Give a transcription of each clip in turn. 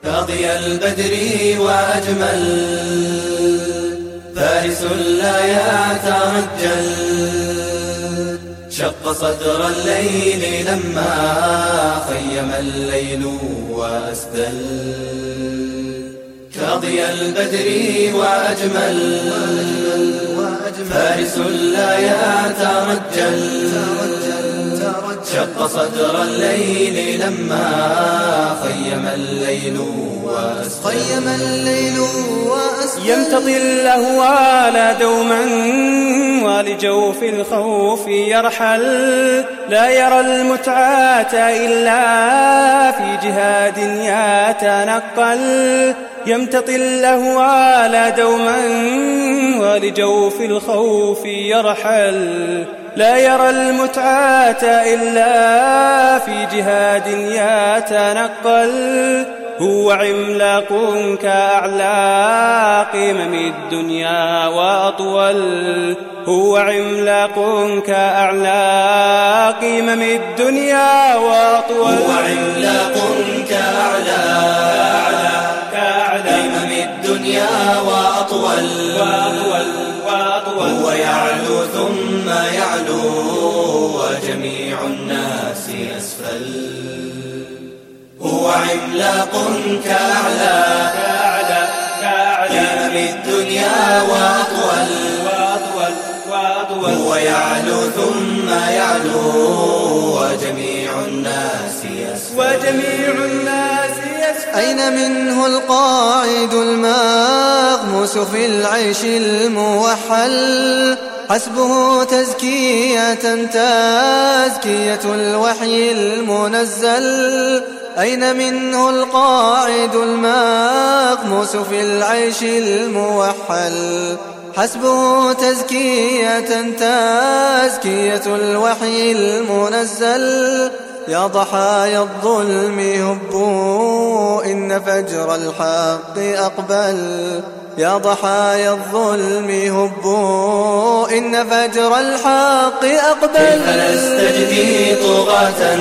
كاضي البدر وأجمل، فارس لا يترجل، شق صدر الليل لما خيم الليل وأسدل. كاضي البدر وأجمل، فارس لا يترجل، شق صدر الليل لما خيم الليل وأسدل. يمتطي الأهوال دوما ولجوف الخوف يرحل، لا يرى المتعة إلا في جهاد يتنقل. يمتطي الأهوال دوما ولجوف الخوف يرحل، لا يرى المتعة إلا في جهاد يتنقل. هو عملاق كأعلى قمم الدنيا وأطول، هو عملاق كأعلى قمم الدنيا وأطول، هو عملاق كأعلى قمم الدنيا وأطول، هو يعلو ثم يعلو وجميع الناس أسفل. هو عملاق كأعلى قمم الدنيا وأطول، هو يعلو ثم يعلو وجميع الناس أسفل. أين منه القاعد المغموس في العيش الموحل، حسبه تزكية تزكية الوحي المنزل. أين منه القاعد المغموس في العيش الموحل، حسبه تزكية تزكية الوحي المنزل. يا ضحايا الظلم هبوا إن فجر الحق أقبل، يا ضحايا الظلم هبوا إن فجر الحق أقبل. كيف نستجدي طغاة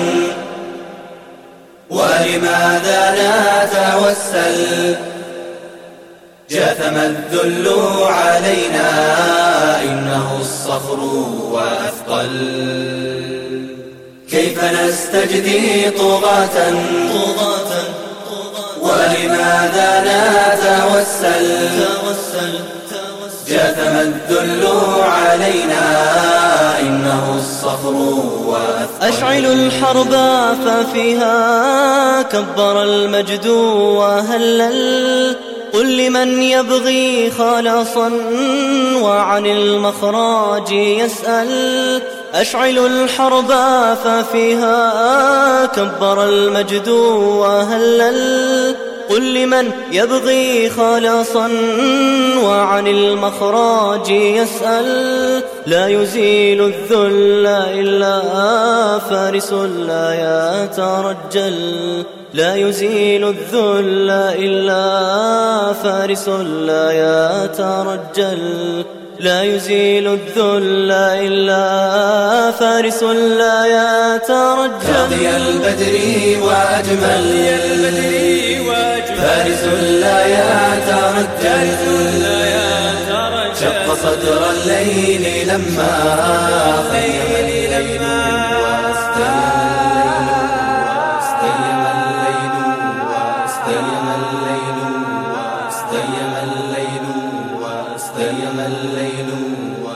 ولماذا نتوسل، جاثم الذل علينا إنه الصخر وأثقل. كيف نستجدي طغاة ولماذا نتوسل، جاثم الذل علينا إنه الصخر وأثقل. أشعل الحرب ففيها كبر المجد وهلل، قل لمن يبغي خلاصا وعن المخراج يسأل. أشعل الحرب ففيها كبر المجد وهلل، قل لمن يبغي خلاصا وعن المخراج يسأل. لا يزيل الذل إلا فارس لا يترجل، لا يزيل الذل إلا فارس لا يترجل، لا يزيل الذل إلا فارس لا يترجل. كاضي البدر وأجمل، فارس لا يترجل، شق صدر الليل لما خيم الليل واستيم الليل